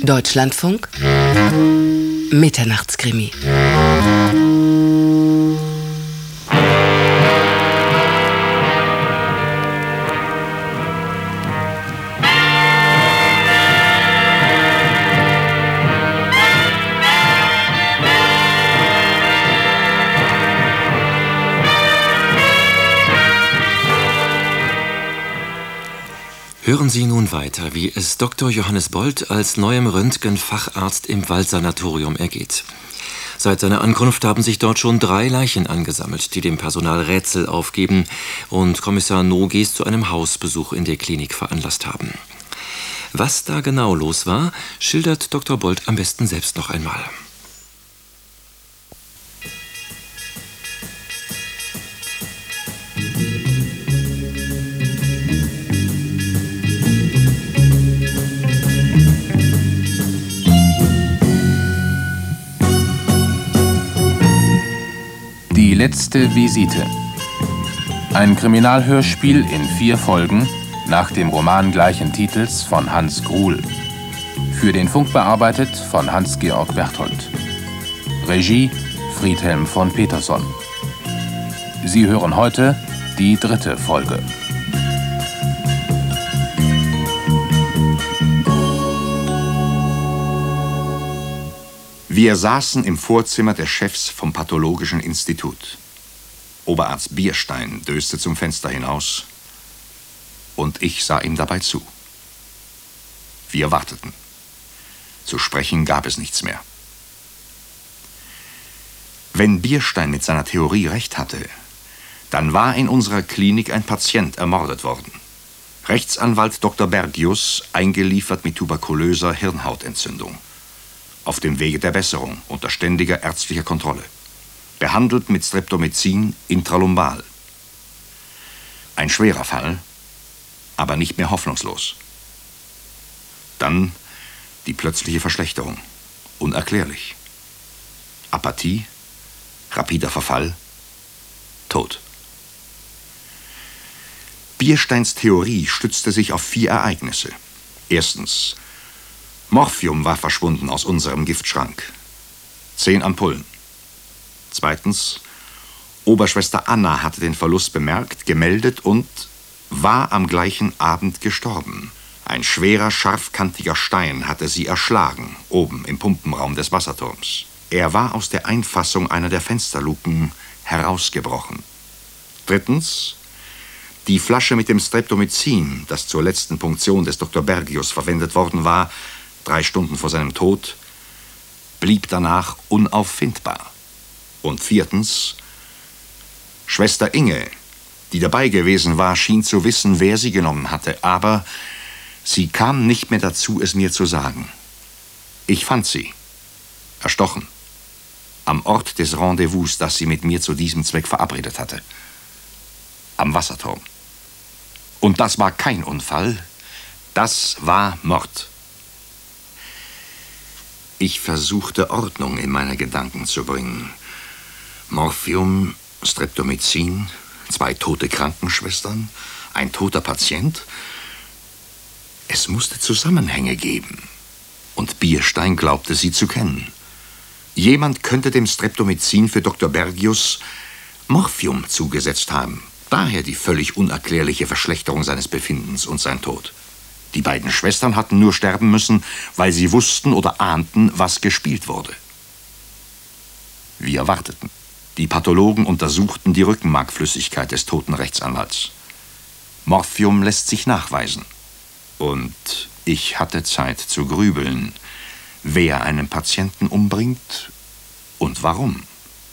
Deutschlandfunk Mitternachtskrimi. Hören Sie nun weiter, wie es Dr. Johannes Bold als neuem Röntgenfacharzt im Waldsanatorium ergeht. Seit seiner Ankunft haben sich dort schon 3 Leichen angesammelt, die dem Personal Rätsel aufgeben und Kommissar Nogies zu einem Hausbesuch in der Klinik veranlasst haben. Was da genau los war, schildert Dr. Bold am besten selbst noch einmal. Die letzte Visite. Ein Kriminalhörspiel in 4 Folgen nach dem Roman gleichen Titels von Hans Gruhl. Für den Funk bearbeitet von Hans-Georg Berthold. Regie Friedhelm von Peterson. Sie hören heute die 3. Folge. Wir saßen im Vorzimmer des Chefs vom Pathologischen Institut. Oberarzt Bierstein döste zum Fenster hinaus und ich sah ihm dabei zu. Wir warteten. Zu sprechen gab es nichts mehr. Wenn Bierstein mit seiner Theorie recht hatte, dann war in unserer Klinik ein Patient ermordet worden. Rechtsanwalt Dr. Bergius eingeliefert mit tuberkulöser Hirnhautentzündung. Auf dem Wege der Besserung, unter ständiger ärztlicher Kontrolle. Behandelt mit Streptomycin intralumbal. Ein schwerer Fall, aber nicht mehr hoffnungslos. Dann die plötzliche Verschlechterung, unerklärlich. Apathie, rapider Verfall, Tod. Biersteins Theorie stützte sich auf 4 Ereignisse. Erstens: Morphium war verschwunden aus unserem Giftschrank. 10 Ampullen. Zweitens: Oberschwester Anna hatte den Verlust bemerkt, gemeldet und war am gleichen Abend gestorben. Ein schwerer, scharfkantiger Stein hatte sie erschlagen, oben im Pumpenraum des Wasserturms. Er war aus der Einfassung einer der Fensterluken herausgebrochen. Drittens: Die Flasche mit dem Streptomycin, das zur letzten Punktion des Dr. Bergius verwendet worden war, 3 Stunden vor seinem Tod, blieb danach unauffindbar. Und viertens: Schwester Inge, die dabei gewesen war, schien zu wissen, wer sie genommen hatte, aber sie kam nicht mehr dazu, es mir zu sagen. Ich fand sie, erstochen, am Ort des Rendezvous, das sie mit mir zu diesem Zweck verabredet hatte, am Wasserturm. Und das war kein Unfall, das war Mord. Ich versuchte, Ordnung in meine Gedanken zu bringen. Morphium, Streptomycin, 2 tote Krankenschwestern, ein toter Patient. Es musste Zusammenhänge geben. Und Bierstein glaubte, sie zu kennen. Jemand könnte dem Streptomycin für Dr. Bergius Morphium zugesetzt haben. Daher die völlig unerklärliche Verschlechterung seines Befindens und sein Tod. Die beiden Schwestern hatten nur sterben müssen, weil sie wussten oder ahnten, was gespielt wurde. Wir warteten. Die Pathologen untersuchten die Rückenmarkflüssigkeit des toten Rechtsanwalts. Morphium lässt sich nachweisen. Und ich hatte Zeit zu grübeln, wer einen Patienten umbringt und warum.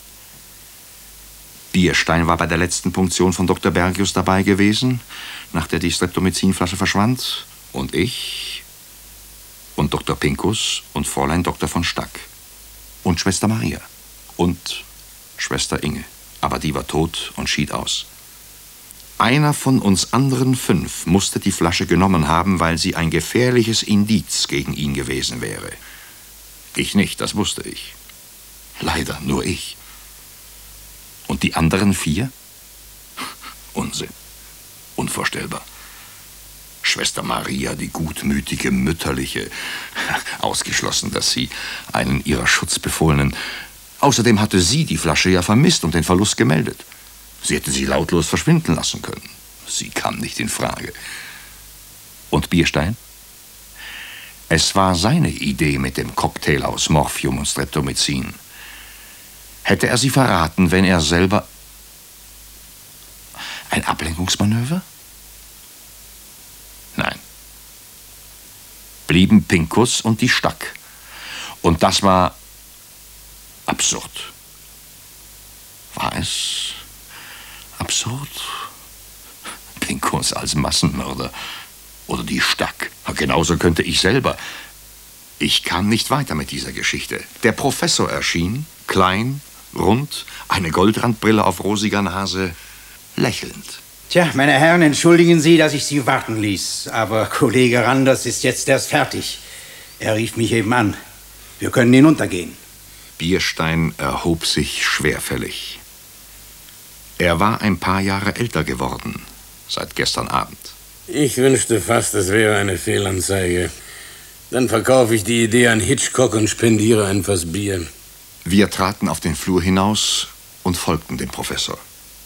Bierstein war bei der letzten Punktion von Dr. Bergius dabei gewesen, nach der die Streptomycinflasche verschwand. Und ich und Dr. Pinkus und Fräulein Dr. von Stack und Schwester Maria und Schwester Inge. Aber die war tot und schied aus. Einer von uns anderen 5 musste die Flasche genommen haben, weil sie ein gefährliches Indiz gegen ihn gewesen wäre. Ich nicht, das wusste ich. Leider nur ich. Und die anderen 4? Unsinn. Unvorstellbar. Schwester Maria, die gutmütige, mütterliche. Ausgeschlossen, dass sie einen ihrer Schutzbefohlenen... Außerdem hatte sie die Flasche ja vermisst und den Verlust gemeldet. Sie hätte sie lautlos verschwinden lassen können. Sie kam nicht in Frage. Und Bierstein? Es war seine Idee mit dem Cocktail aus Morphium und Streptomycin. Hätte er sie verraten, wenn er selber... Ein Ablenkungsmanöver? Nein. Blieben Pinkus und die Stack. Und das war absurd. War es absurd? Pinkus als Massenmörder. Oder die Stack. Genauso könnte ich selber. Ich kam nicht weiter mit dieser Geschichte. Der Professor erschien, klein, rund, eine Goldrandbrille auf rosiger Nase, lächelnd. Tja, meine Herren, entschuldigen Sie, dass ich Sie warten ließ. Aber Kollege Randers ist jetzt erst fertig. Er rief mich eben an. Wir können hinuntergehen. Bierstein erhob sich schwerfällig. Er war ein paar Jahre älter geworden, seit gestern Abend. Ich wünschte fast, es wäre eine Fehlanzeige. Dann verkaufe ich die Idee an Hitchcock und spendiere ein Fass Bier. Wir traten auf den Flur hinaus und folgten dem Professor.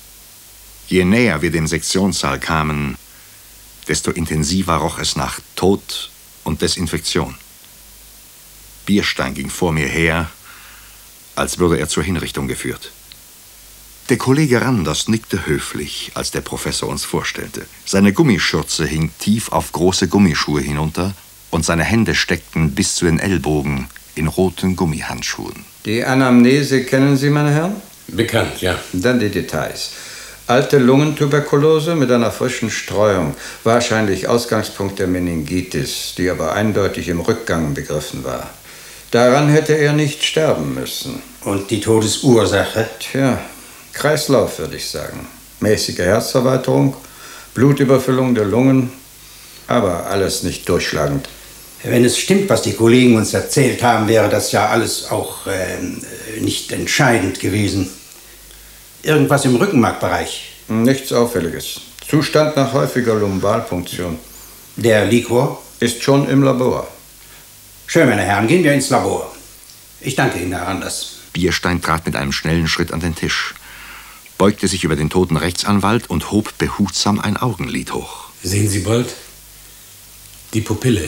Je näher wir dem Sektionssaal kamen, desto intensiver roch es nach Tod und Desinfektion. Bierstein ging vor mir her, als würde er zur Hinrichtung geführt. Der Kollege Randers nickte höflich, als der Professor uns vorstellte. Seine Gummischürze hing tief auf große Gummischuhe hinunter und seine Hände steckten bis zu den Ellbogen in roten Gummihandschuhen. Die Anamnese kennen Sie, meine Herren? Bekannt, ja. Dann die Details. Alte Lungentuberkulose mit einer frischen Streuung. Wahrscheinlich Ausgangspunkt der Meningitis, die aber eindeutig im Rückgang begriffen war. Daran hätte er nicht sterben müssen. Und die Todesursache? Tja, Kreislauf, würde ich sagen. Mäßige Herzerweiterung, Blutüberfüllung der Lungen, aber alles nicht durchschlagend. Wenn es stimmt, was die Kollegen uns erzählt haben, wäre das ja alles auch nicht entscheidend gewesen. Irgendwas im Rückenmarkbereich? Nichts Auffälliges. Zustand nach häufiger Lumbalpunktion. Der Liquor? Ist schon im Labor. Schön, meine Herren, gehen wir ins Labor. Ich danke Ihnen, Herr Randers. Bierstein trat mit einem schnellen Schritt an den Tisch, beugte sich über den toten Rechtsanwalt und hob behutsam ein Augenlid hoch. Sehen Sie, Bolt? Die Pupille.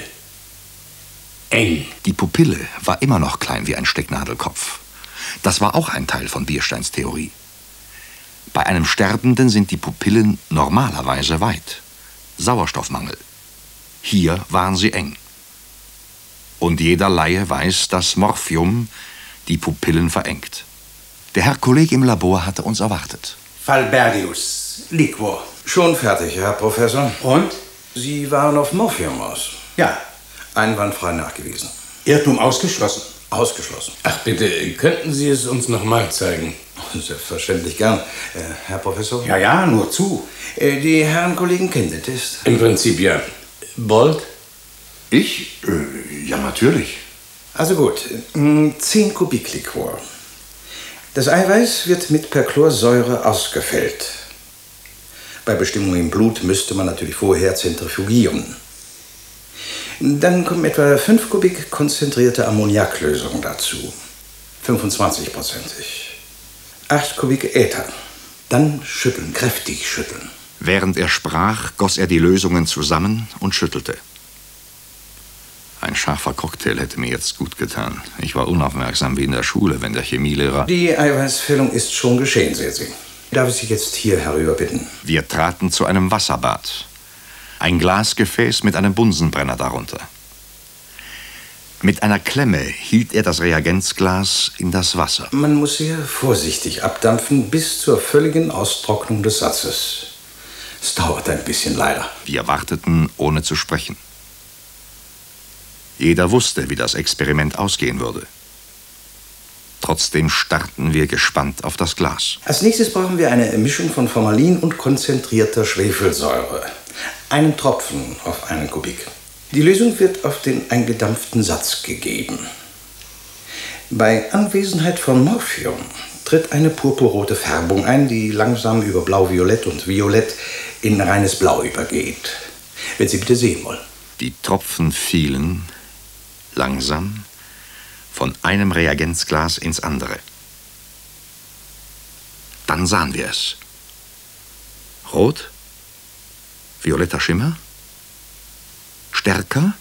Eng. Die Pupille war immer noch klein wie ein Stecknadelkopf. Das war auch ein Teil von Biersteins Theorie. Bei einem Sterbenden sind die Pupillen normalerweise weit. Sauerstoffmangel. Hier waren sie eng. Und jeder Laie weiß, dass Morphium die Pupillen verengt. Der Herr Kollege im Labor hatte uns erwartet. Falbergius, Liquor. Schon fertig, Herr Professor. Und? Sie waren auf Morphium aus. Ja. Einwandfrei nachgewiesen. Irrtum ausgeschlossen. Ausgeschlossen. Ach bitte, könnten Sie es uns noch mal zeigen? Selbstverständlich gern. Herr Professor? Ja, nur zu. Die Herren Kollegen kennen den Test? Im Prinzip ja. Bolt? Ich? Ja, natürlich. Also gut, 10 Kubik Liquor. Das Eiweiß wird mit Perchlorsäure ausgefällt. Bei Bestimmung im Blut müsste man natürlich vorher zentrifugieren. Dann kommen etwa 5 Kubik konzentrierte Ammoniaklösung dazu. 25%ig. 8 Kubik Äther. Dann schütteln, kräftig schütteln. Während er sprach, goss er die Lösungen zusammen und schüttelte. Ein scharfer Cocktail hätte mir jetzt gut getan. Ich war unaufmerksam wie in der Schule, wenn der Chemielehrer... Die Eiweißfüllung ist schon geschehen, sehen Sie. Darf ich Sie jetzt hier herüber bitten? Wir traten zu einem Wasserbad. Ein Glasgefäß mit einem Bunsenbrenner darunter. Mit einer Klemme hielt er das Reagenzglas in das Wasser. Man muss sehr vorsichtig abdampfen bis zur völligen Austrocknung des Satzes. Es dauert ein bisschen leider. Wir warteten, ohne zu sprechen. Jeder wusste, wie das Experiment ausgehen würde. Trotzdem starrten wir gespannt auf das Glas. Als nächstes brauchen wir eine Mischung von Formalin und konzentrierter Schwefelsäure. Einen Tropfen auf 1 Kubik. Die Lösung wird auf den eingedampften Satz gegeben. Bei Anwesenheit von Morphium tritt eine purpurrote Färbung ein, die langsam über Blau-Violett und Violett in reines Blau übergeht. wenn Sie bitte sehen wollen. Die Tropfen fielen langsam von einem Reagenzglas ins andere. Dann sahen wir es. Rot, violetter Schimmer, stärker,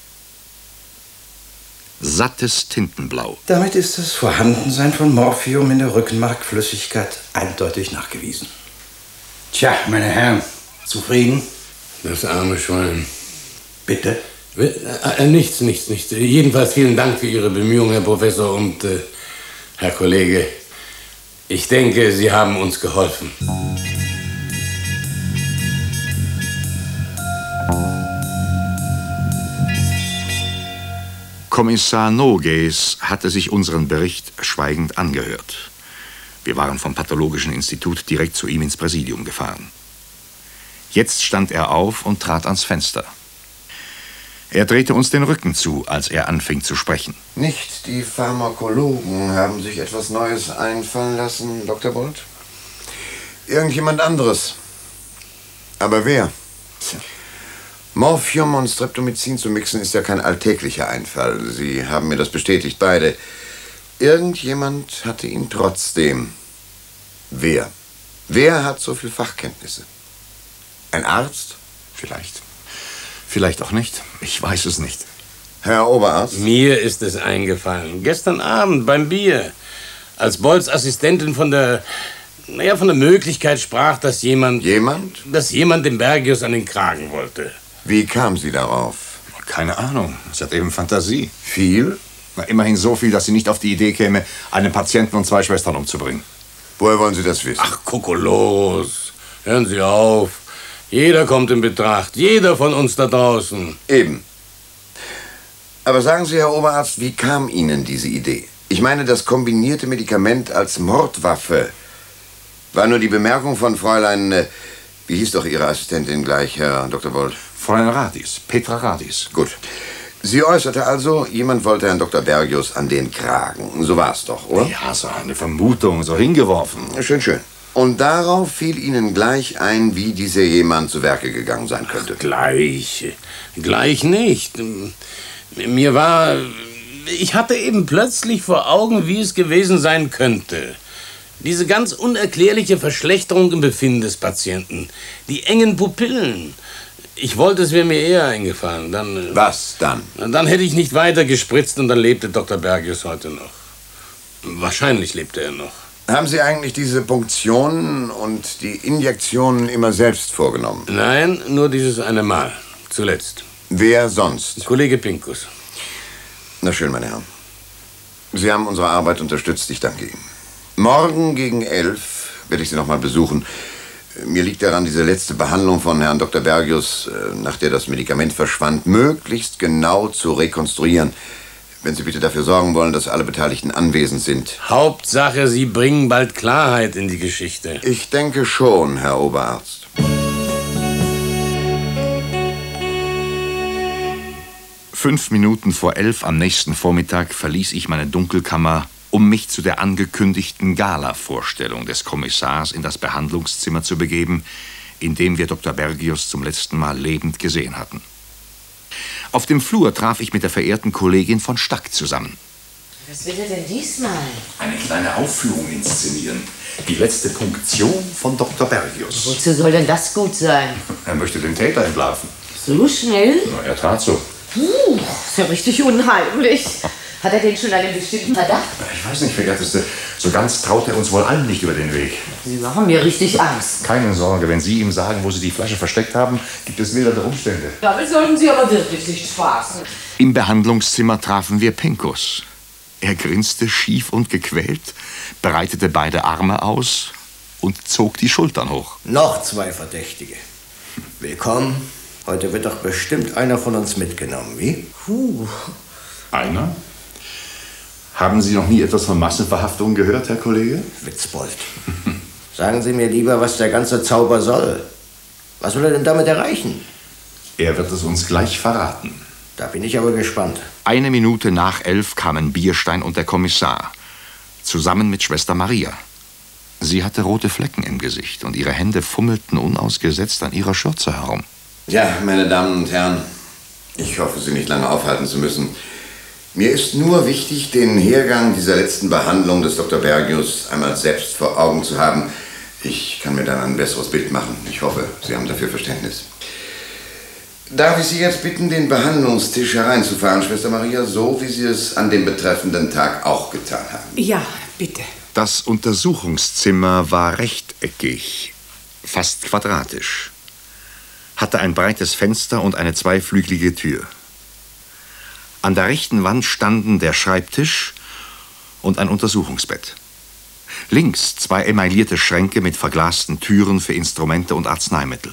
sattes Tintenblau. Damit ist das Vorhandensein von Morphium in der Rückenmarkflüssigkeit eindeutig nachgewiesen. Tja, meine Herren, zufrieden? Das arme Schwein. Bitte? Nichts. Jedenfalls vielen Dank für Ihre Bemühungen, Herr Professor und Herr Kollege. Ich denke, Sie haben uns geholfen. Kommissar Nogues hatte sich unseren Bericht schweigend angehört. Wir waren vom Pathologischen Institut direkt zu ihm ins Präsidium gefahren. Jetzt stand er auf und trat ans Fenster. Er drehte uns den Rücken zu, als er anfing zu sprechen. Nicht die Pharmakologen haben sich etwas Neues einfallen lassen, Dr. Bolt? Irgendjemand anderes. Aber wer? Morphium und Streptomycin zu mixen ist ja kein alltäglicher Einfall. Sie haben mir das bestätigt, beide. Irgendjemand hatte ihn trotzdem. Wer? Wer hat so viel Fachkenntnisse? Ein Arzt? Vielleicht. Vielleicht auch nicht. Ich weiß es nicht. Herr Oberarzt? Mir ist es eingefallen. Gestern Abend beim Bier. Als Bolts Assistentin von der Möglichkeit sprach, dass jemand... Jemand? Dass jemand den Bergius an den Kragen wollte. Wie kam sie darauf? Keine Ahnung. Sie hat eben Fantasie. Viel? Na, immerhin so viel, dass sie nicht auf die Idee käme, einen Patienten und 2 Schwestern umzubringen. Woher wollen Sie das wissen? Ach, Kokolos. Hören Sie auf. Jeder kommt in Betracht. Jeder von uns da draußen. Eben. Aber sagen Sie, Herr Oberarzt, wie kam Ihnen diese Idee? Ich meine, das kombinierte Medikament als Mordwaffe. War nur die Bemerkung von Fräulein... wie hieß doch Ihre Assistentin gleich, Herr Dr. Bolt? Fräulein Radis, Petra Radis. Gut. Sie äußerte also, jemand wollte Herrn Dr. Bergius an den Kragen. So war's doch, oder? Ja, so eine Vermutung, so hingeworfen. Schön. Und darauf fiel Ihnen gleich ein, wie dieser jemand zu Werke gegangen sein könnte. Gleich nicht. Ich hatte eben plötzlich vor Augen, wie es gewesen sein könnte. Diese ganz unerklärliche Verschlechterung im Befinden des Patienten. Die engen Pupillen. Ich wollte, es wäre mir eher eingefallen. Dann... Was dann? Dann hätte ich nicht weiter gespritzt und dann lebte Dr. Bergius heute noch. Wahrscheinlich lebte er noch. Haben Sie eigentlich diese Punktionen und die Injektionen immer selbst vorgenommen? Nein, nur dieses eine Mal. Zuletzt. Wer sonst? Kollege Pinkus. Na schön, meine Herren. Sie haben unsere Arbeit unterstützt. Ich danke Ihnen. Morgen gegen 11 werde ich Sie noch mal besuchen. Mir liegt daran, diese letzte Behandlung von Herrn Dr. Bergius, nach der das Medikament verschwand, möglichst genau zu rekonstruieren. Wenn Sie bitte dafür sorgen wollen, dass alle Beteiligten anwesend sind. Hauptsache, Sie bringen bald Klarheit in die Geschichte. Ich denke schon, Herr Oberarzt. Fünf Minuten vor 11 am nächsten Vormittag verließ ich meine Dunkelkammer, um mich zu der angekündigten Gala-Vorstellung des Kommissars in das Behandlungszimmer zu begeben, in dem wir Dr. Bergius zum letzten Mal lebend gesehen hatten. Auf dem Flur traf ich mit der verehrten Kollegin von Stack zusammen. Was will er denn diesmal? Eine kleine Aufführung inszenieren. Die letzte Punktion von Dr. Bergius. Wozu soll denn das gut sein? Er möchte den Täter entlarven. So schnell? Na, er tat so. Ist ja richtig unheimlich. Hat er denn schon einen bestimmten Verdacht? Ich weiß nicht, Verehrteste. So ganz traut er uns wohl allen nicht über den Weg. Sie machen mir richtig Angst. Keine Sorge, wenn Sie ihm sagen, wo Sie die Flasche versteckt haben, gibt es milderte Umstände. Damit sollten Sie aber wirklich nicht spaßen. Im Behandlungszimmer trafen wir Pinkus. Er grinste schief und gequält, breitete beide Arme aus und zog die Schultern hoch. Noch 2 Verdächtige. Willkommen. Heute wird doch bestimmt einer von uns mitgenommen, wie? Einer? Haben Sie noch nie etwas von Massenverhaftungen gehört, Herr Kollege? Witzbold. Sagen Sie mir lieber, was der ganze Zauber soll. Was soll er denn damit erreichen? Er wird es uns gleich verraten. Da bin ich aber gespannt. 1 Minute nach 11 kamen Bierstein und der Kommissar, zusammen mit Schwester Maria. Sie hatte rote Flecken im Gesicht und ihre Hände fummelten unausgesetzt an ihrer Schürze herum. Ja, meine Damen und Herren, ich hoffe, Sie nicht lange aufhalten zu müssen. Mir ist nur wichtig, den Hergang dieser letzten Behandlung des Dr. Bergius einmal selbst vor Augen zu haben. Ich kann mir dann ein besseres Bild machen. Ich hoffe, Sie haben dafür Verständnis. Darf ich Sie jetzt bitten, den Behandlungstisch hereinzufahren, Schwester Maria, so wie Sie es an dem betreffenden Tag auch getan haben? Ja, bitte. Das Untersuchungszimmer war rechteckig, fast quadratisch, hatte ein breites Fenster und eine zweiflügelige Tür. An der rechten Wand standen der Schreibtisch und ein Untersuchungsbett. Links 2 emaillierte Schränke mit verglasten Türen für Instrumente und Arzneimittel.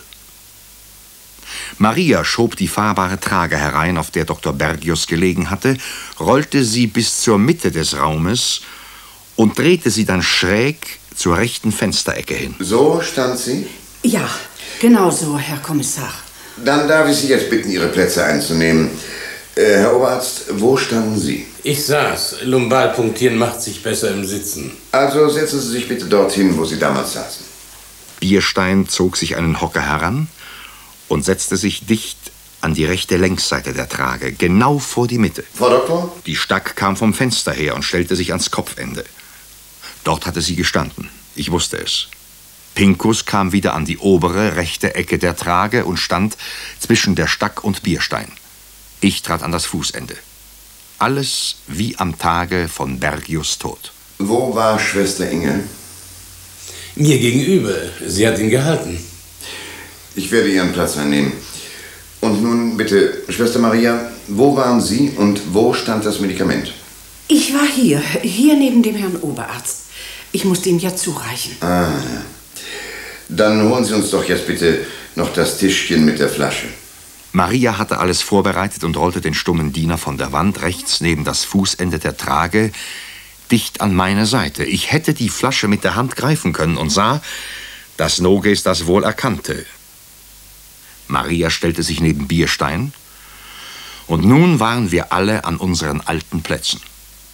Maria schob die fahrbare Trage herein, auf der Dr. Bergius gelegen hatte, rollte sie bis zur Mitte des Raumes und drehte sie dann schräg zur rechten Fensterecke hin. So stand sie? Ja, genau so, Herr Kommissar. Dann darf ich Sie jetzt bitten, Ihre Plätze einzunehmen. Herr Oberarzt, wo standen Sie? Ich saß. Lumbalpunktieren macht sich besser im Sitzen. Also setzen Sie sich bitte dorthin, wo Sie damals saßen. Bierstein zog sich einen Hocker heran und setzte sich dicht an die rechte Längsseite der Trage, genau vor die Mitte. Frau Doktor? Die Stack kam vom Fenster her und stellte sich ans Kopfende. Dort hatte sie gestanden. Ich wusste es. Pinkus kam wieder an die obere, rechte Ecke der Trage und stand zwischen der Stack und Bierstein. Ich trat an das Fußende. Alles wie am Tage von Bergius Tod. Wo war Schwester Inge? Mir gegenüber. Sie hat ihn gehalten. Ich werde Ihren Platz einnehmen. Und nun bitte, Schwester Maria, wo waren Sie und wo stand das Medikament? Ich war hier neben dem Herrn Oberarzt. Ich musste ihm ja zureichen. Ah, ja. Dann holen Sie uns doch jetzt bitte noch das Tischchen mit der Flasche. Maria hatte alles vorbereitet und rollte den stummen Diener von der Wand rechts neben das Fußende der Trage dicht an meine Seite. Ich hätte die Flasche mit der Hand greifen können und sah, dass Noges das wohl erkannte. Maria stellte sich neben Bierstein und nun waren wir alle an unseren alten Plätzen.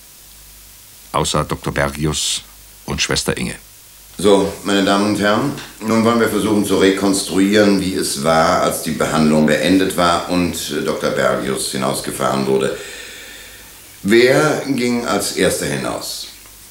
Außer Dr. Bergius und Schwester Inge. So, meine Damen und Herren, nun wollen wir versuchen zu rekonstruieren, wie es war, als die Behandlung beendet war und Dr. Bergius hinausgefahren wurde. Wer ging als Erster hinaus?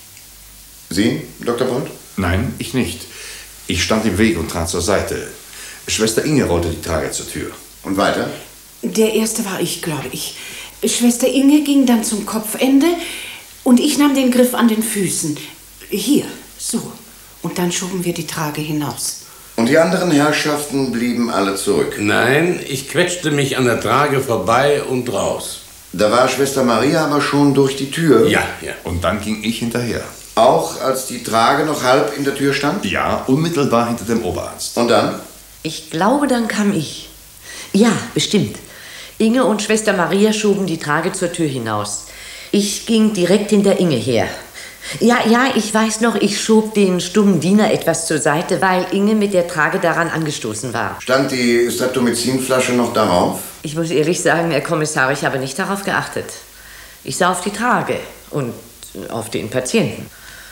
Sie, Dr. Bolt? Nein, ich nicht. Ich stand im Weg und trat zur Seite. Schwester Inge rollte die Trage zur Tür. Und weiter? Der Erste war ich, glaube ich. Schwester Inge ging dann zum Kopfende und ich nahm den Griff an den Füßen. Hier, so. Und dann schoben wir die Trage hinaus. Und die anderen Herrschaften blieben alle zurück? Nein, ich quetschte mich an der Trage vorbei und raus. Da war Schwester Maria aber schon durch die Tür? Ja, ja. Und dann ging ich hinterher. Auch als die Trage noch halb in der Tür stand? Ja, unmittelbar hinter dem Oberarzt. Und dann? Ich glaube, dann kam ich. Ja, bestimmt. Inge und Schwester Maria schoben die Trage zur Tür hinaus. Ich ging direkt hinter Inge her. Ja, ich weiß noch, ich schob den stummen Diener etwas zur Seite, weil Inge mit der Trage daran angestoßen war. Stand die Streptomycin-Flasche noch darauf? Ich muss ehrlich sagen, Herr Kommissar, ich habe nicht darauf geachtet. Ich sah auf die Trage und auf den Patienten.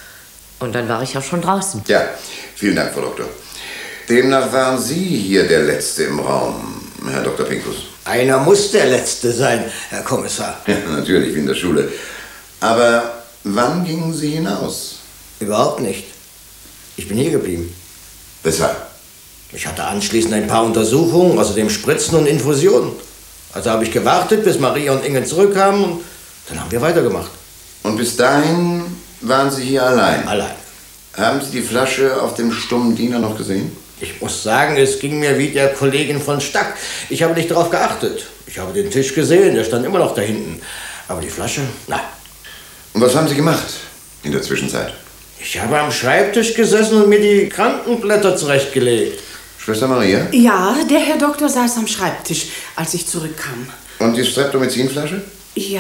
Und dann war ich auch schon draußen. Ja, vielen Dank, Frau Doktor. Demnach waren Sie hier der Letzte im Raum, Herr Dr. Pinkus. Einer muss der Letzte sein, Herr Kommissar. Ja, natürlich, wie in der Schule. Aber wann gingen Sie hinaus? Überhaupt nicht. Ich bin hier geblieben. Weshalb? Ich hatte anschließend ein paar Untersuchungen, außerdem Spritzen und Infusionen. Also habe ich gewartet, bis Maria und Inge zurückkamen und dann haben wir weitergemacht. Und bis dahin waren Sie hier allein? Allein. Haben Sie die Flasche auf dem stummen Diener noch gesehen? Ich muss sagen, es ging mir wie der Kollegin von Stack. Ich habe nicht darauf geachtet. Ich habe den Tisch gesehen, der stand immer noch da hinten. Aber die Flasche, nein. Und was haben Sie gemacht in der Zwischenzeit? Ich habe am Schreibtisch gesessen und mir die Krankenblätter zurechtgelegt. Schwester Maria? Ja, der Herr Doktor saß am Schreibtisch, als ich zurückkam. Und die Streptomycin-Flasche? Ja,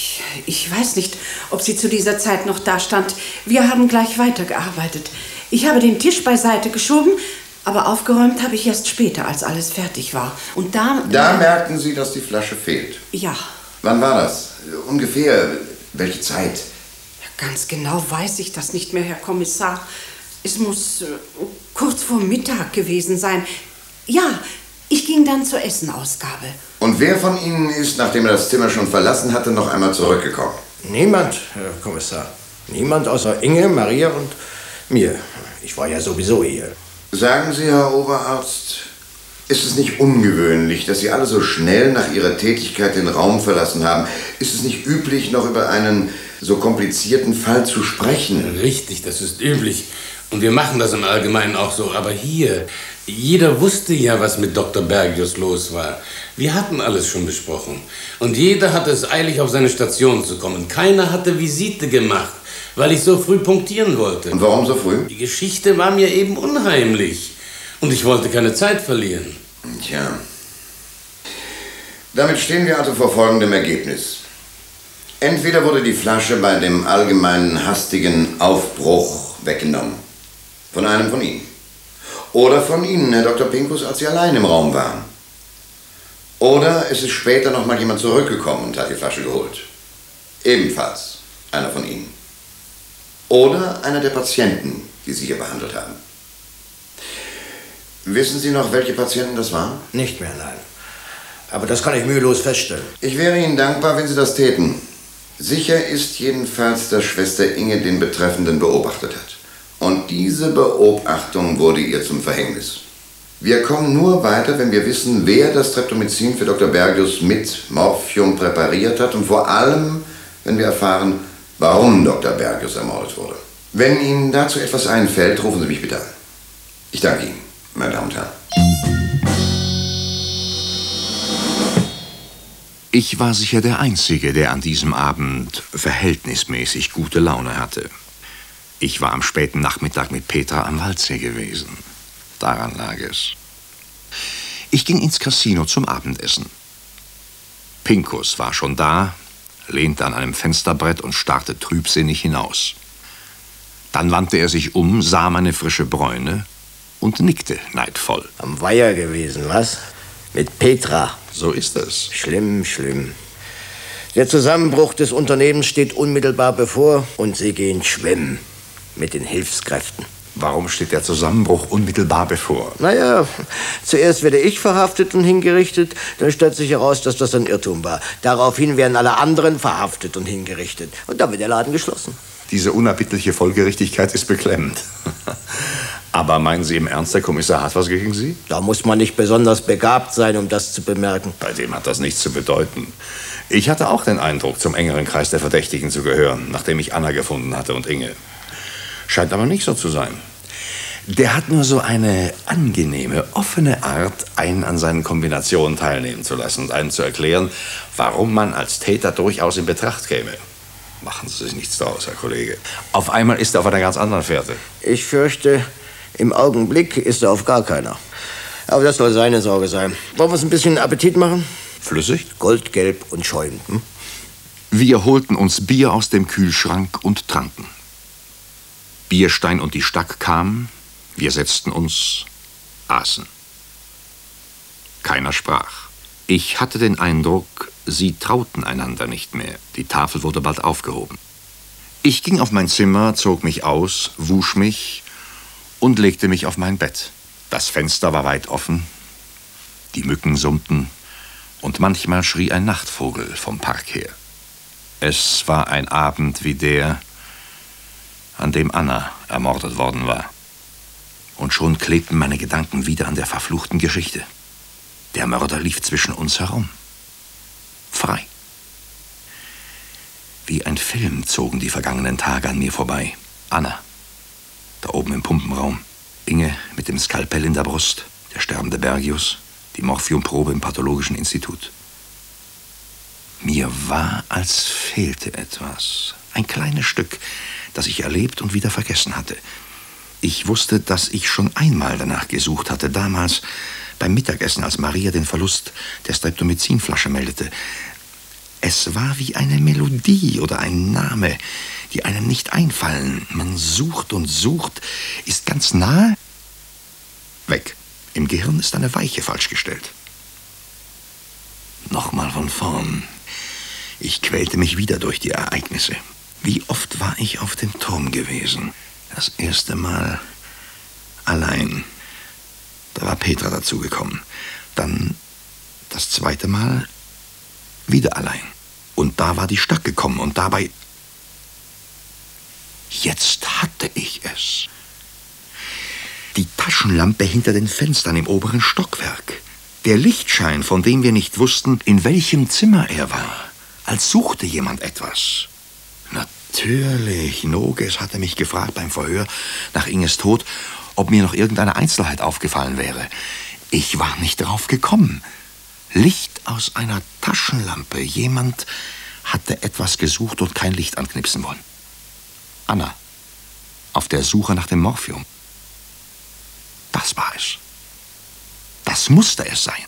ich weiß nicht, ob sie zu dieser Zeit noch da stand. Wir haben gleich weitergearbeitet. Ich habe den Tisch beiseite geschoben, aber aufgeräumt habe ich erst später, als alles fertig war. Und da merkten Sie, dass die Flasche fehlt? Ja. Wann war das? Ungefähr welche Zeit? Ja, ganz genau weiß ich das nicht mehr, Herr Kommissar. Es muss kurz vor Mittag gewesen sein. Ja, Ich ging dann zur Essenausgabe. Und wer von Ihnen ist, nachdem er das Zimmer schon verlassen hatte, noch einmal zurückgekommen? Niemand, Herr Kommissar. Niemand außer Inge, Maria und mir. Ich war ja sowieso hier. Sagen Sie, Herr Oberarzt, ist es nicht ungewöhnlich, dass Sie alle so schnell nach Ihrer Tätigkeit den Raum verlassen haben? Ist es nicht üblich, noch über einen so komplizierten Fall zu sprechen? Richtig, das ist üblich. Und wir machen das im Allgemeinen auch so. Aber hier, jeder wusste ja, was mit Dr. Bergius los war. Wir hatten alles schon besprochen. Und jeder hatte es eilig, auf seine Station zu kommen. Keiner hatte Visite gemacht, weil ich so früh punktieren wollte. Und warum so früh? Die Geschichte war mir eben unheimlich. Und ich wollte keine Zeit verlieren. Tja. Damit stehen wir also vor folgendem Ergebnis. Entweder wurde die Flasche bei dem allgemeinen hastigen Aufbruch weggenommen. Von einem von Ihnen. Oder von Ihnen, Herr Dr. Pinkus, als Sie allein im Raum waren. Oder es ist später noch mal jemand zurückgekommen und hat die Flasche geholt. Ebenfalls einer von Ihnen. Oder einer der Patienten, die Sie hier behandelt haben. Wissen Sie noch, welche Patienten das waren? Nicht mehr, nein. Aber das kann ich mühelos feststellen. Ich wäre Ihnen dankbar, wenn Sie das täten. Sicher ist jedenfalls, dass Schwester Inge den Betreffenden beobachtet hat. Und diese Beobachtung wurde ihr zum Verhängnis. Wir kommen nur weiter, wenn wir wissen, wer das Streptomycin für Dr. Bergius mit Morphium präpariert hat und vor allem, wenn wir erfahren, warum Dr. Bergius ermordet wurde. Wenn Ihnen dazu etwas einfällt, rufen Sie mich bitte an. Ich danke Ihnen, meine Damen und Herren. Ich war sicher der Einzige, der an diesem Abend verhältnismäßig gute Laune hatte. Ich war am späten Nachmittag mit Petra am Waldsee gewesen. Daran lag es. Ich ging ins Casino zum Abendessen. Pinkus war schon da, lehnte an einem Fensterbrett und starrte trübsinnig hinaus. Dann wandte er sich um, sah meine frische Bräune und nickte neidvoll. Am Weiher gewesen, was? Mit Petra. So ist es. Schlimm, schlimm. Der Zusammenbruch des Unternehmens steht unmittelbar bevor und Sie gehen schwimmen mit den Hilfskräften. Warum steht der Zusammenbruch unmittelbar bevor? Naja, zuerst werde ich verhaftet und hingerichtet, dann stellt sich heraus, dass das ein Irrtum war. Daraufhin werden alle anderen verhaftet und hingerichtet. Und dann wird der Laden geschlossen. Diese unerbittliche Folgerichtigkeit ist beklemmend. Aber meinen Sie im Ernst, der Kommissar hat was gegen Sie? Da muss man nicht besonders begabt sein, um das zu bemerken. Bei dem hat das nichts zu bedeuten. Ich hatte auch den Eindruck, zum engeren Kreis der Verdächtigen zu gehören, nachdem ich Anna gefunden hatte und Inge. Scheint aber nicht so zu sein. Der hat nur so eine angenehme, offene Art, einen an seinen Kombinationen teilnehmen zu lassen und einem zu erklären, warum man als Täter durchaus in Betracht käme. Machen Sie sich nichts daraus, Herr Kollege. Auf einmal ist er auf einer ganz anderen Fährte. Ich fürchte, im Augenblick ist er auf gar keiner. Aber das soll seine Sorge sein. Wollen wir uns ein bisschen Appetit machen? Flüssig? Goldgelb und schäumend. Hm? Wir holten uns Bier aus dem Kühlschrank und tranken. Bierstein und die Stack kamen, wir setzten uns, aßen. Keiner sprach. Ich hatte den Eindruck, sie trauten einander nicht mehr. Die Tafel wurde bald aufgehoben. Ich ging auf mein Zimmer, zog mich aus, wusch mich und legte mich auf mein Bett. Das Fenster war weit offen, die Mücken summten und manchmal schrie ein Nachtvogel vom Park her. Es war ein Abend wie der, an dem Anna ermordet worden war. Und schon klebten meine Gedanken wieder an der verfluchten Geschichte. Der Mörder lief zwischen uns herum. Frei. Wie ein Film zogen die vergangenen Tage an mir vorbei. Anna, da oben im Pumpenraum. Inge mit dem Skalpell in der Brust. Der sterbende Bergius. Die Morphiumprobe im Pathologischen Institut. Mir war, als fehlte etwas. Ein kleines Stück, das ich erlebt und wieder vergessen hatte. Ich wusste, dass ich schon einmal danach gesucht hatte, damals beim Mittagessen, als Maria den Verlust der Streptomycin-Flasche meldete. Es war wie eine Melodie oder ein Name, die einem nicht einfallen. Man sucht und sucht, ist ganz nahe, weg. Im Gehirn ist eine Weiche falsch gestellt. Nochmal von vorn. Ich quälte mich wieder durch die Ereignisse. Wie oft war ich auf dem Turm gewesen? Das erste Mal allein. Da war Petra dazugekommen. Dann das zweite Mal wieder allein. Und da war die Stadt gekommen und dabei... Jetzt hatte ich es. Die Taschenlampe hinter den Fenstern im oberen Stockwerk. Der Lichtschein, von dem wir nicht wussten, in welchem Zimmer er war. Als suchte jemand etwas. Natürlich, Noges hatte mich gefragt beim Verhör nach Inges Tod, ob mir noch irgendeine Einzelheit aufgefallen wäre. Ich war nicht drauf gekommen. Licht aus einer Taschenlampe. Jemand hatte etwas gesucht und kein Licht anknipsen wollen. Anna, auf der Suche nach dem Morphium. Das war es. Das musste es sein.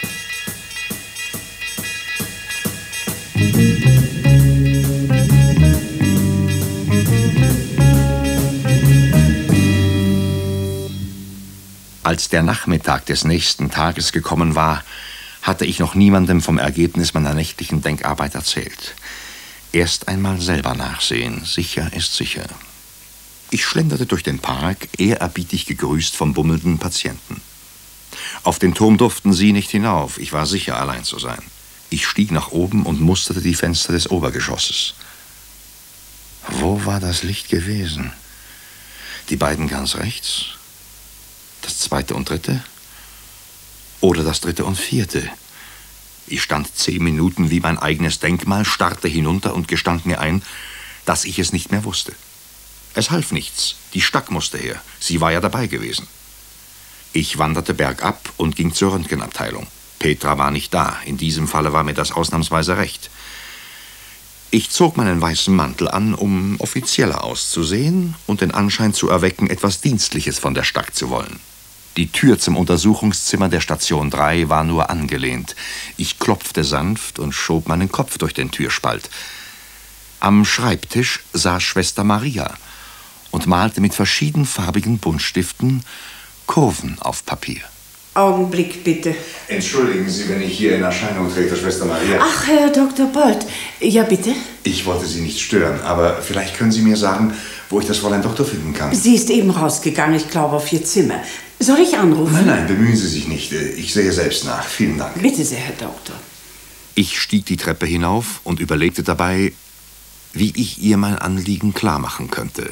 Als der Nachmittag des nächsten Tages gekommen war, hatte ich noch niemandem vom Ergebnis meiner nächtlichen Denkarbeit erzählt. Erst einmal selber nachsehen, sicher ist sicher. Ich schlenderte durch den Park, ehrerbietig gegrüßt vom bummelnden Patienten. Auf den Turm durften sie nicht hinauf, ich war sicher, allein zu sein. Ich stieg nach oben und musterte die Fenster des Obergeschosses. Wo war das Licht gewesen? Die beiden ganz rechts? Das zweite und dritte? Oder das dritte und vierte? Ich stand 10 Minuten wie mein eigenes Denkmal, starrte hinunter und gestand mir ein, dass ich es nicht mehr wusste. Es half nichts, die Stack musste her, sie war ja dabei gewesen. Ich wanderte bergab und ging zur Röntgenabteilung. Petra war nicht da, in diesem Falle war mir das ausnahmsweise recht. Ich zog meinen weißen Mantel an, um offizieller auszusehen und den Anschein zu erwecken, etwas Dienstliches von der Stack zu wollen. Die Tür zum Untersuchungszimmer der Station 3 war nur angelehnt. Ich klopfte sanft und schob meinen Kopf durch den Türspalt. Am Schreibtisch saß Schwester Maria und malte mit verschiedenfarbigen Buntstiften Kurven auf Papier. Augenblick, bitte. Entschuldigen Sie, wenn ich hier in Erscheinung trete, Schwester Maria. Ach, Herr Dr. Bolt. Ja, bitte? Ich wollte Sie nicht stören, aber vielleicht können Sie mir sagen, wo ich das Fräulein Doktor finden kann. Sie ist eben rausgegangen, ich glaube, auf ihr Zimmer. Soll ich anrufen? Nein, bemühen Sie sich nicht. Ich sehe selbst nach. Vielen Dank. Bitte sehr, Herr Doktor. Ich stieg die Treppe hinauf und überlegte dabei, wie ich ihr mein Anliegen klarmachen könnte.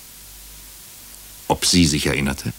Ob sie sich erinnerte?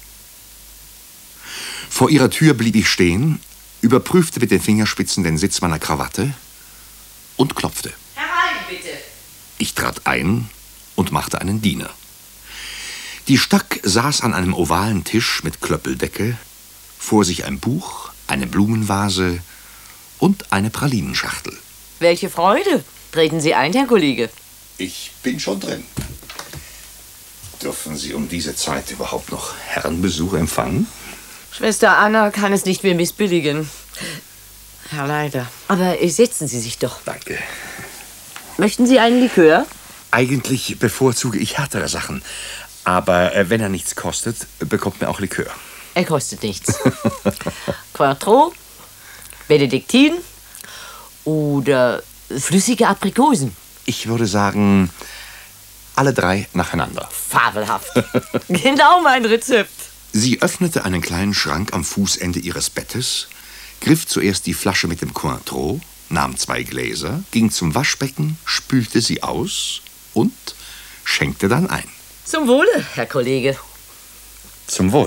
Vor ihrer Tür blieb ich stehen, überprüfte mit den Fingerspitzen den Sitz meiner Krawatte und klopfte. Herein, bitte. Ich trat ein und machte einen Diener. Die Stack saß an einem ovalen Tisch mit Klöppeldecke, vor sich ein Buch, eine Blumenvase und eine Pralinenschachtel. Welche Freude. Treten Sie ein, Herr Kollege. Ich bin schon drin. Dürfen Sie um diese Zeit überhaupt noch Herrenbesuch empfangen? Schwester Anna kann es nicht mehr missbilligen. Ja, leider. Aber setzen Sie sich doch. Danke. Möchten Sie einen Likör? Eigentlich bevorzuge ich härtere Sachen. Aber wenn er nichts kostet, bekommt man auch Likör. Er kostet nichts. Cointreau, Benediktin oder flüssige Aprikosen. Ich würde sagen, alle 3 nacheinander. Fabelhaft. Genau mein Rezept. Sie öffnete einen kleinen Schrank am Fußende ihres Bettes, griff zuerst die Flasche mit dem Cointreau, nahm 2 Gläser, ging zum Waschbecken, spülte sie aus und schenkte dann ein. Zum Wohle, Herr Kollege. Zum Wohl.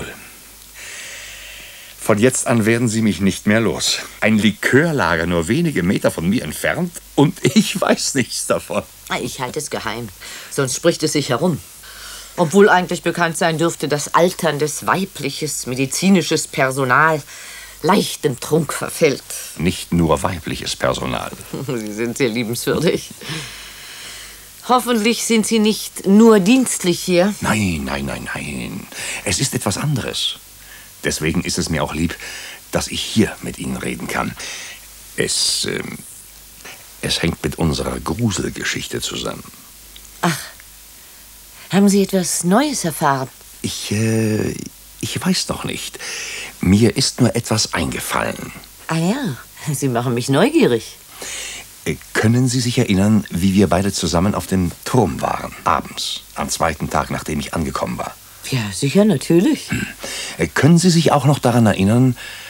Von jetzt an werden Sie mich nicht mehr los. Ein Likörlager nur wenige Meter von mir entfernt und ich weiß nichts davon. Ich halte es geheim, sonst spricht es sich herum. Obwohl eigentlich bekannt sein dürfte, dass alterndes weibliches medizinisches Personal leicht dem Trunk verfällt. Nicht nur weibliches Personal. Sie sind sehr liebenswürdig. Hoffentlich sind Sie nicht nur dienstlich hier. Nein. Es ist etwas anderes. Deswegen ist es mir auch lieb, dass ich hier mit Ihnen reden kann. Es hängt mit unserer Gruselgeschichte zusammen. Ach, haben Sie etwas Neues erfahren? Ich weiß noch nicht. Mir ist nur etwas eingefallen. Ah ja, Sie machen mich neugierig. Können Sie sich erinnern, wie wir beide zusammen auf dem Turm waren, abends, am 2. Tag, nachdem ich angekommen war? Ja, sicher, natürlich. Können Sie sich auch noch daran erinnern,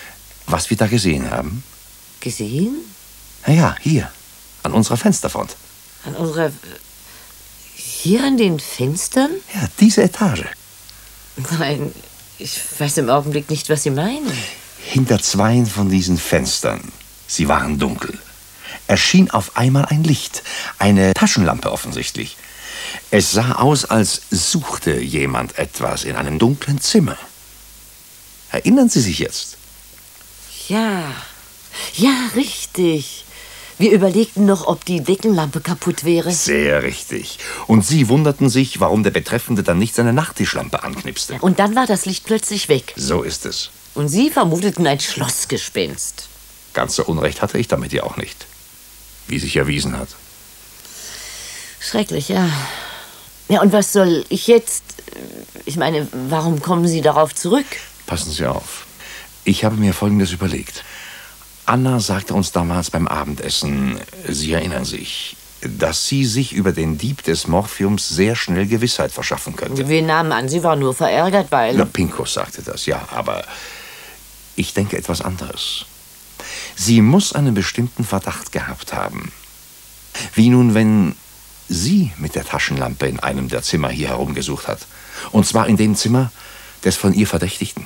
was wir da gesehen haben? Gesehen? Na ja, hier, an unserer Fensterfront. An unserer... Hier an den Fenstern? Ja, diese Etage. Nein, ich weiß im Augenblick nicht, was Sie meinen. Hinter zweien von diesen Fenstern, sie waren dunkel, erschien auf einmal ein Licht, eine Taschenlampe offensichtlich. Es sah aus, als suchte jemand etwas in einem dunklen Zimmer. Erinnern Sie sich jetzt? Ja, richtig. Wir überlegten noch, ob die Deckenlampe kaputt wäre. Sehr richtig. Und Sie wunderten sich, warum der Betreffende dann nicht seine Nachttischlampe anknipste. Und dann war das Licht plötzlich weg. So ist es. Und Sie vermuteten ein Schlossgespenst. Ganz so Unrecht hatte ich damit ja auch nicht. Wie sich erwiesen hat. Schrecklich, ja. Ja, und was soll ich jetzt... Ich meine, warum kommen Sie darauf zurück? Passen Sie auf. Ich habe mir Folgendes überlegt. Anna sagte uns damals beim Abendessen, Sie erinnern sich, dass sie sich über den Dieb des Morphiums sehr schnell Gewissheit verschaffen könnte. Wir nahmen an, sie war nur verärgert, weil... Na, Pinkus sagte das, ja, aber ich denke etwas anderes. Sie muss einen bestimmten Verdacht gehabt haben. Wie nun, wenn sie mit der Taschenlampe in einem der Zimmer hier herumgesucht hat. Und zwar in dem Zimmer des von ihr Verdächtigten.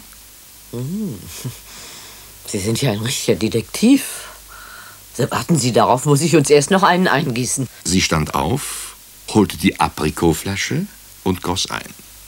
Sie sind ja ein richtiger Detektiv. So, warten Sie, darauf muss ich uns erst noch einen eingießen. Sie stand auf, holte die Aprikotflasche und goss ein.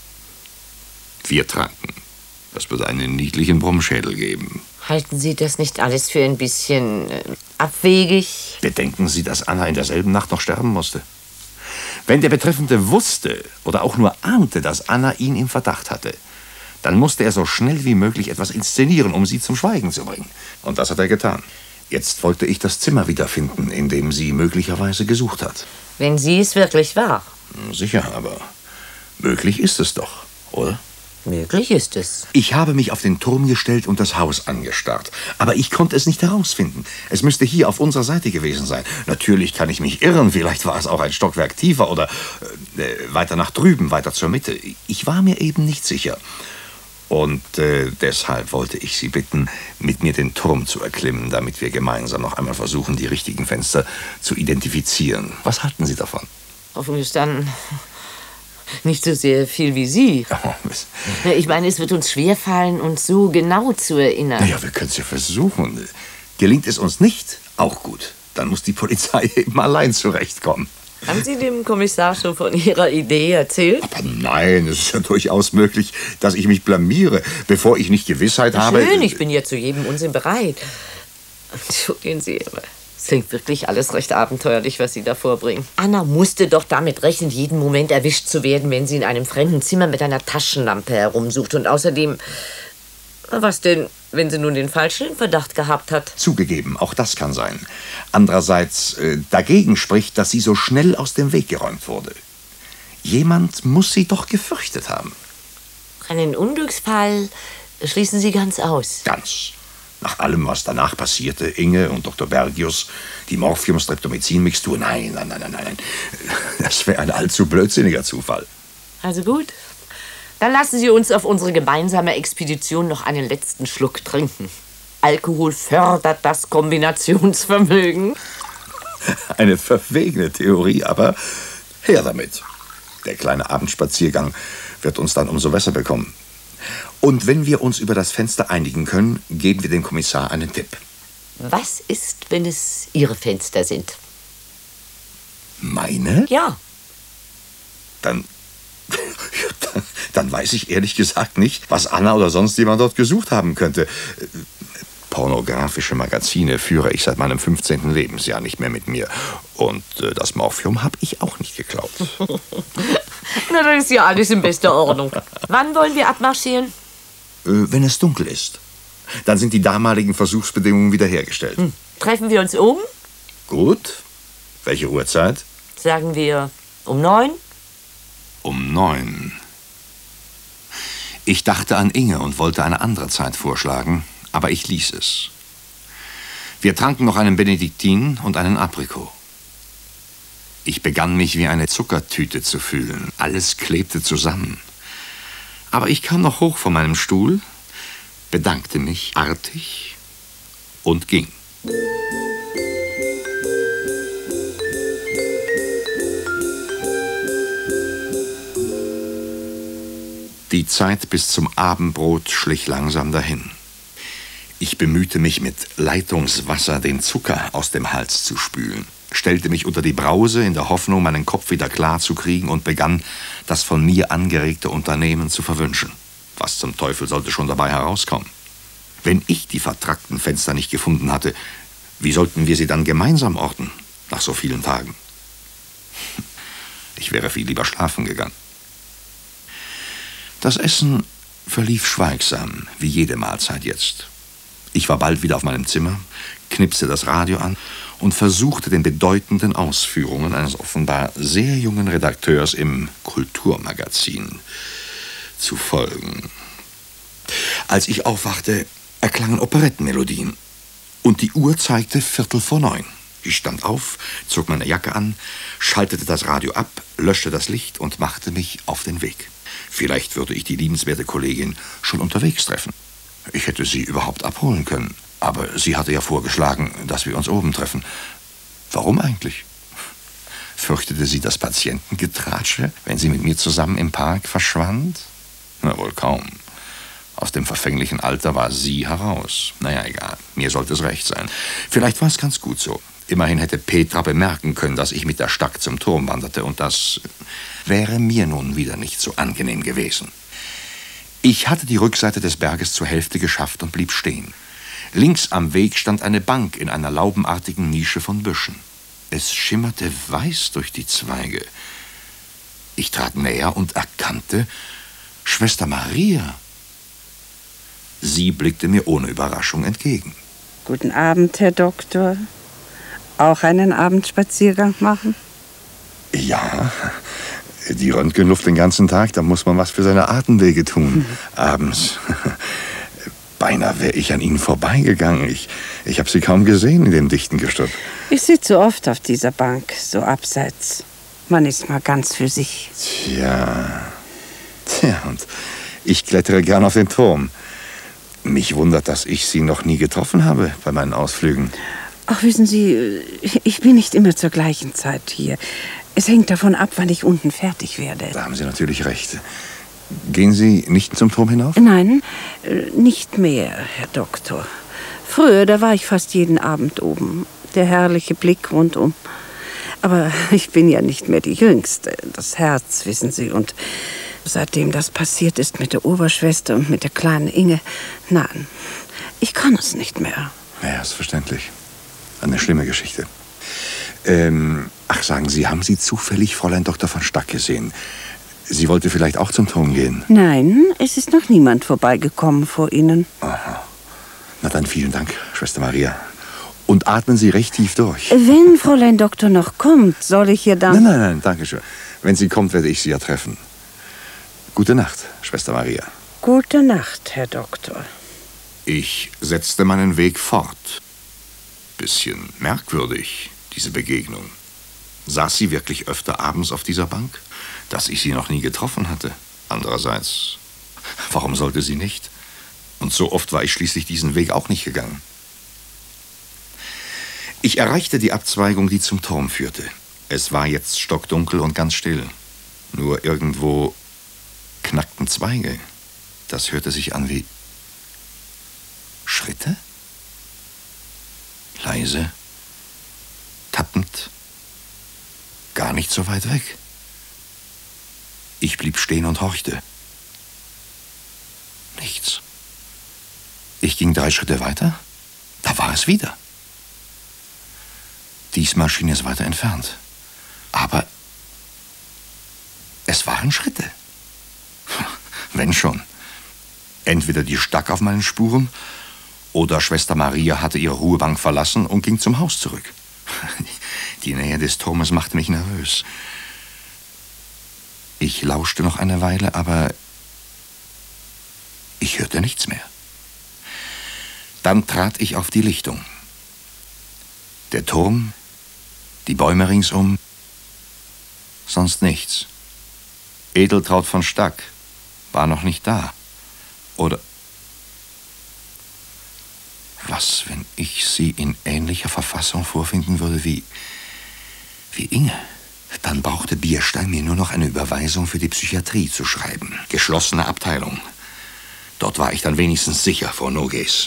Wir tranken. Das würde einen niedlichen Brummschädel geben. Halten Sie das nicht alles für ein bisschen abwegig? Bedenken Sie, dass Anna in derselben Nacht noch sterben musste. Wenn der Betreffende wusste oder auch nur ahnte, dass Anna ihn im Verdacht hatte, dann musste er so schnell wie möglich etwas inszenieren, um sie zum Schweigen zu bringen. Und das hat er getan. Jetzt wollte ich das Zimmer wiederfinden, in dem sie möglicherweise gesucht hat. Wenn sie es wirklich war. Sicher, aber möglich ist es doch, oder? Möglich ist es. Ich habe mich auf den Turm gestellt und das Haus angestarrt. Aber ich konnte es nicht herausfinden. Es müsste hier auf unserer Seite gewesen sein. Natürlich kann ich mich irren. Vielleicht war es auch ein Stockwerk tiefer oder weiter nach drüben, weiter zur Mitte. Ich war mir eben nicht sicher. Und deshalb wollte ich Sie bitten, mit mir den Turm zu erklimmen, damit wir gemeinsam noch einmal versuchen, die richtigen Fenster zu identifizieren. Was halten Sie davon? Hoffentlich dann nicht so sehr viel wie Sie. Ich meine, es wird uns schwerfallen, uns so genau zu erinnern. Naja, wir können es ja versuchen. Gelingt es uns nicht, auch gut. Dann muss die Polizei eben allein zurechtkommen. Haben Sie dem Kommissar schon von Ihrer Idee erzählt? Aber nein, es ist ja durchaus möglich, dass ich mich blamiere, bevor ich nicht Gewissheit habe. Schön, ich bin ja zu jedem Unsinn bereit. Entschuldigen Sie, aber es klingt wirklich alles recht abenteuerlich, was Sie da vorbringen. Anna musste doch damit rechnen, jeden Moment erwischt zu werden, wenn sie in einem fremden Zimmer mit einer Taschenlampe herumsucht. Und außerdem, was denn, wenn sie nun den falschen Verdacht gehabt hat? Zugegeben, auch das kann sein. Andererseits dagegen spricht, dass sie so schnell aus dem Weg geräumt wurde. Jemand muss sie doch gefürchtet haben. Einen Unglücksfall schließen Sie ganz aus? Ganz. Nach allem, was danach passierte, Inge und Dr. Bergius, die Morphium-Streptomycin-Mixtur, nein. Das wäre ein allzu blödsinniger Zufall. Also gut. Dann lassen Sie uns auf unsere gemeinsame Expedition noch einen letzten Schluck trinken. Alkohol fördert das Kombinationsvermögen. Eine verwegene Theorie, aber her damit. Der kleine Abendspaziergang wird uns dann umso besser bekommen. Und wenn wir uns über das Fenster einigen können, geben wir dem Kommissar einen Tipp. Was ist, wenn es Ihre Fenster sind? Meine? Ja. Dann weiß ich ehrlich gesagt nicht, was Anna oder sonst jemand dort gesucht haben könnte. Pornografische Magazine führe ich seit meinem 15. Lebensjahr nicht mehr mit mir. Und das Morphium habe ich auch nicht geklaut. Na, dann ist ja alles in bester Ordnung. Wann wollen wir abmarschieren? Wenn es dunkel ist. Dann sind die damaligen Versuchsbedingungen wiederhergestellt. Treffen wir uns oben? Gut. Welche Uhrzeit? Sagen wir um 9? Um 9. Ich dachte an Inge und wollte eine andere Zeit vorschlagen, aber ich ließ es. Wir tranken noch einen Benediktin und einen Aprikot. Ich begann mich wie eine Zuckertüte zu fühlen. Alles klebte zusammen. Aber ich kam noch hoch von meinem Stuhl, bedankte mich artig und ging. Die Zeit bis zum Abendbrot schlich langsam dahin. Ich bemühte mich, mit Leitungswasser den Zucker aus dem Hals zu spülen, stellte mich unter die Brause in der Hoffnung, meinen Kopf wieder klar zu kriegen und begann, das von mir angeregte Unternehmen zu verwünschen. Was zum Teufel sollte schon dabei herauskommen? Wenn ich die vertrackten Fenster nicht gefunden hatte, wie sollten wir sie dann gemeinsam orten, nach so vielen Tagen? Ich wäre viel lieber schlafen gegangen. Das Essen verlief schweigsam, wie jede Mahlzeit jetzt. Ich war bald wieder auf meinem Zimmer, knipste das Radio an und versuchte den bedeutenden Ausführungen eines offenbar sehr jungen Redakteurs im Kulturmagazin zu folgen. Als ich aufwachte, erklangen Operettenmelodien und die Uhr zeigte 8:45. Ich stand auf, zog meine Jacke an, schaltete das Radio ab, löschte das Licht und machte mich auf den Weg. Vielleicht würde ich die liebenswerte Kollegin schon unterwegs treffen. Ich hätte sie überhaupt abholen können, aber sie hatte ja vorgeschlagen, dass wir uns oben treffen. Warum eigentlich? Fürchtete sie das Patientengetratsche, wenn sie mit mir zusammen im Park verschwand? Na wohl kaum. Aus dem verfänglichen Alter war sie heraus. Naja, egal, mir sollte es recht sein. Vielleicht war es ganz gut so. Immerhin hätte Petra bemerken können, dass ich mit der Stack zum Turm wanderte, und das wäre mir nun wieder nicht so angenehm gewesen. Ich hatte die Rückseite des Berges zur Hälfte geschafft und blieb stehen. Links am Weg stand eine Bank in einer laubenartigen Nische von Büschen. Es schimmerte weiß durch die Zweige. Ich trat näher und erkannte Schwester Maria. Sie blickte mir ohne Überraschung entgegen. Guten Abend, Herr Doktor. Auch einen Abendspaziergang machen? Ja, die Röntgenluft den ganzen Tag, da muss man was für seine Atemwege tun. Abends. Beinahe wäre ich an Ihnen vorbeigegangen. Ich habe Sie kaum gesehen in dem dichten Gestrüpp. Ich sitze oft auf dieser Bank, so abseits. Man ist mal ganz für sich. Tja, und ich klettere gern auf den Turm. Mich wundert, dass ich Sie noch nie getroffen habe bei meinen Ausflügen. Ach, wissen Sie, ich bin nicht immer zur gleichen Zeit hier. Es hängt davon ab, wann ich unten fertig werde. Da haben Sie natürlich recht. Gehen Sie nicht zum Turm hinauf? Nein, nicht mehr, Herr Doktor. Früher, da war ich fast jeden Abend oben. Der herrliche Blick rundum. Aber ich bin ja nicht mehr die Jüngste. Das Herz, wissen Sie. Und seitdem das passiert ist mit der Oberschwester und mit der kleinen Inge, nein, ich kann es nicht mehr. Ja, ist verständlich. Eine schlimme Geschichte. Ach, sagen Sie, haben Sie zufällig Fräulein Dr. von Stack gesehen? Sie wollte vielleicht auch zum Turm gehen? Nein, es ist noch niemand vorbeigekommen vor Ihnen. Aha. Na dann vielen Dank, Schwester Maria. Und atmen Sie recht tief durch. Wenn Fräulein Doktor noch kommt, soll ich ihr dann... Nein, danke schön. Wenn sie kommt, werde ich Sie ja treffen. Gute Nacht, Schwester Maria. Gute Nacht, Herr Doktor. Ich setzte meinen Weg fort. Bisschen merkwürdig, diese Begegnung. Saß sie wirklich öfter abends auf dieser Bank? Dass ich sie noch nie getroffen hatte. Andererseits, warum sollte sie nicht? Und so oft war ich schließlich diesen Weg auch nicht gegangen. Ich erreichte die Abzweigung, die zum Turm führte. Es war jetzt stockdunkel und ganz still. Nur irgendwo knackten Zweige. Das hörte sich an wie Schritte? Leise, tappend, gar nicht so weit weg. Ich blieb stehen und horchte. Nichts. Ich ging 3 Schritte weiter. Da war es wieder. Diesmal schien es weiter entfernt. Aber es waren Schritte. Wenn schon. Entweder die Stack auf meinen Spuren oder Schwester Maria hatte ihre Ruhebank verlassen und ging zum Haus zurück. Die Nähe des Turmes machte mich nervös. Ich lauschte noch eine Weile, aber ich hörte nichts mehr. Dann trat ich auf die Lichtung. Der Turm, die Bäume ringsum, sonst nichts. Edeltraud von Stack war noch nicht da. Oder Was, wenn ich sie in ähnlicher Verfassung vorfinden würde wie Inge? Dann brauchte Bierstein mir nur noch eine Überweisung für die Psychiatrie zu schreiben. Geschlossene Abteilung. Dort war ich dann wenigstens sicher vor No-Gays.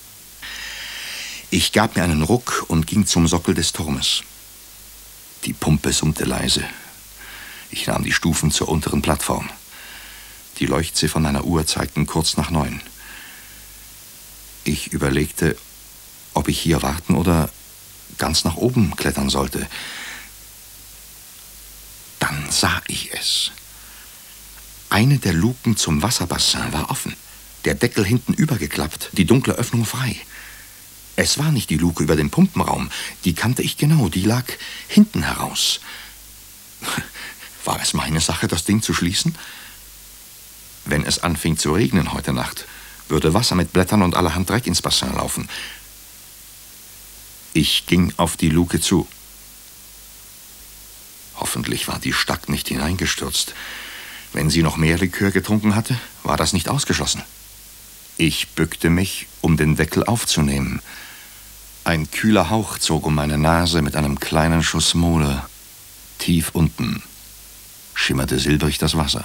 Ich gab mir einen Ruck und ging zum Sockel des Turmes. Die Pumpe summte leise. Ich nahm die Stufen zur unteren Plattform. Die Leuchtziffern einer Uhr zeigten kurz nach 9. Ich überlegte, ob ich hier warten oder ganz nach oben klettern sollte. Dann sah ich es. Eine der Luken zum Wasserbassin war offen. Der Deckel hinten übergeklappt, die dunkle Öffnung frei. Es war nicht die Luke über dem Pumpenraum. Die kannte ich genau, die lag hinten heraus. War es meine Sache, das Ding zu schließen? Wenn es anfing zu regnen heute Nacht, würde Wasser mit Blättern und allerhand Dreck ins Bassin laufen. Ich ging auf die Luke zu. Hoffentlich war die Stack nicht hineingestürzt. Wenn sie noch mehr Likör getrunken hatte, war das nicht ausgeschlossen. Ich bückte mich, um den Deckel aufzunehmen. Ein kühler Hauch zog um meine Nase mit einem kleinen Schuss Mole. Tief unten schimmerte silbrig das Wasser.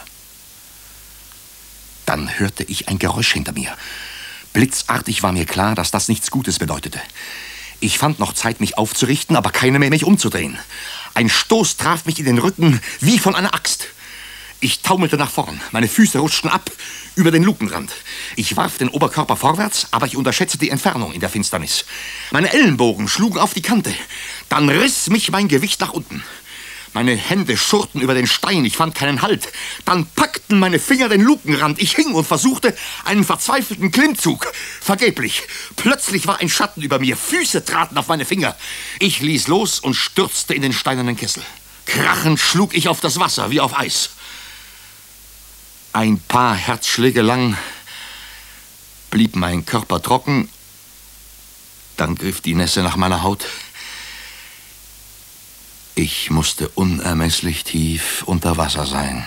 Dann hörte ich ein Geräusch hinter mir. Blitzartig war mir klar, dass das nichts Gutes bedeutete. Ich fand noch Zeit, mich aufzurichten, aber keine mehr, mich umzudrehen. Ein Stoß traf mich in den Rücken wie von einer Axt. Ich taumelte nach vorn, meine Füße rutschten ab über den Lukenrand. Ich warf den Oberkörper vorwärts, aber ich unterschätzte die Entfernung in der Finsternis. Meine Ellenbogen schlugen auf die Kante. Dann riss mich mein Gewicht nach unten. Meine Hände schurrten über den Stein, ich fand keinen Halt. Dann packten meine Finger den Lukenrand. Ich hing und versuchte einen verzweifelten Klimmzug. Vergeblich. Plötzlich war ein Schatten über mir. Füße traten auf meine Finger. Ich ließ los und stürzte in den steinernen Kessel. Krachend schlug ich auf das Wasser, wie auf Eis. Ein paar Herzschläge lang blieb mein Körper trocken. Dann griff die Nässe nach meiner Haut. Ich musste unermesslich tief unter Wasser sein.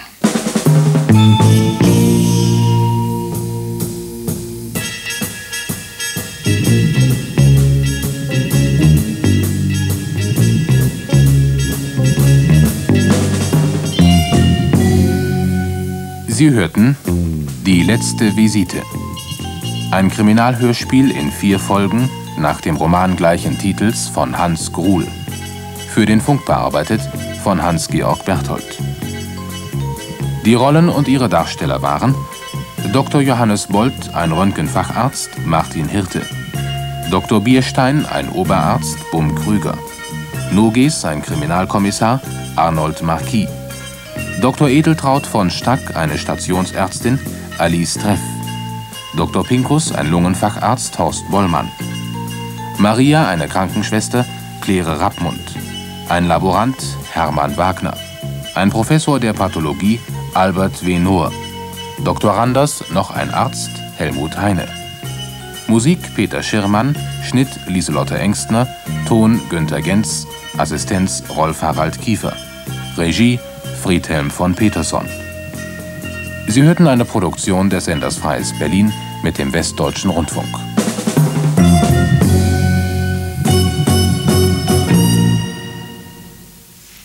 Sie hörten Die letzte Visite. Ein Kriminalhörspiel in 4 Folgen nach dem Roman gleichen Titels von Hans Gruhl. Für den Funk bearbeitet von Hans-Georg Berthold. Die Rollen und ihre Darsteller waren Dr. Johannes Bolt, ein Röntgenfacharzt, Martin Hirte. Dr. Bierstein, ein Oberarzt, Bum Krüger. Noges, ein Kriminalkommissar, Arnold Marquis. Dr. Edeltraud von Stack, eine Stationsärztin, Alice Treff. Dr. Pinkus, ein Lungenfacharzt, Horst Bollmann. Maria, eine Krankenschwester, Claire Rappmund. Ein Laborant, Hermann Wagner. Ein Professor der Pathologie, Albert W. Nohr. Doktoranders, noch ein Arzt, Helmut Heine. Musik Peter Schirmann, Schnitt Lieselotte Engstner, Ton Günter Genz, Assistenz Rolf-Harald Kiefer. Regie Friedhelm von Peterson. Sie hörten eine Produktion des Senders Freies Berlin mit dem Westdeutschen Rundfunk.